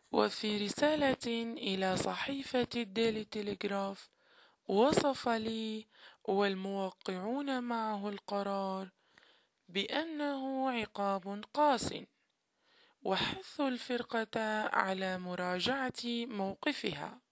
وفي رسالة إلى صحيفة الديلي تيليغراف وصف لي والموقعون معه القرار بأنه عقاب قاس، وحث الفرقة على مراجعة موقفها.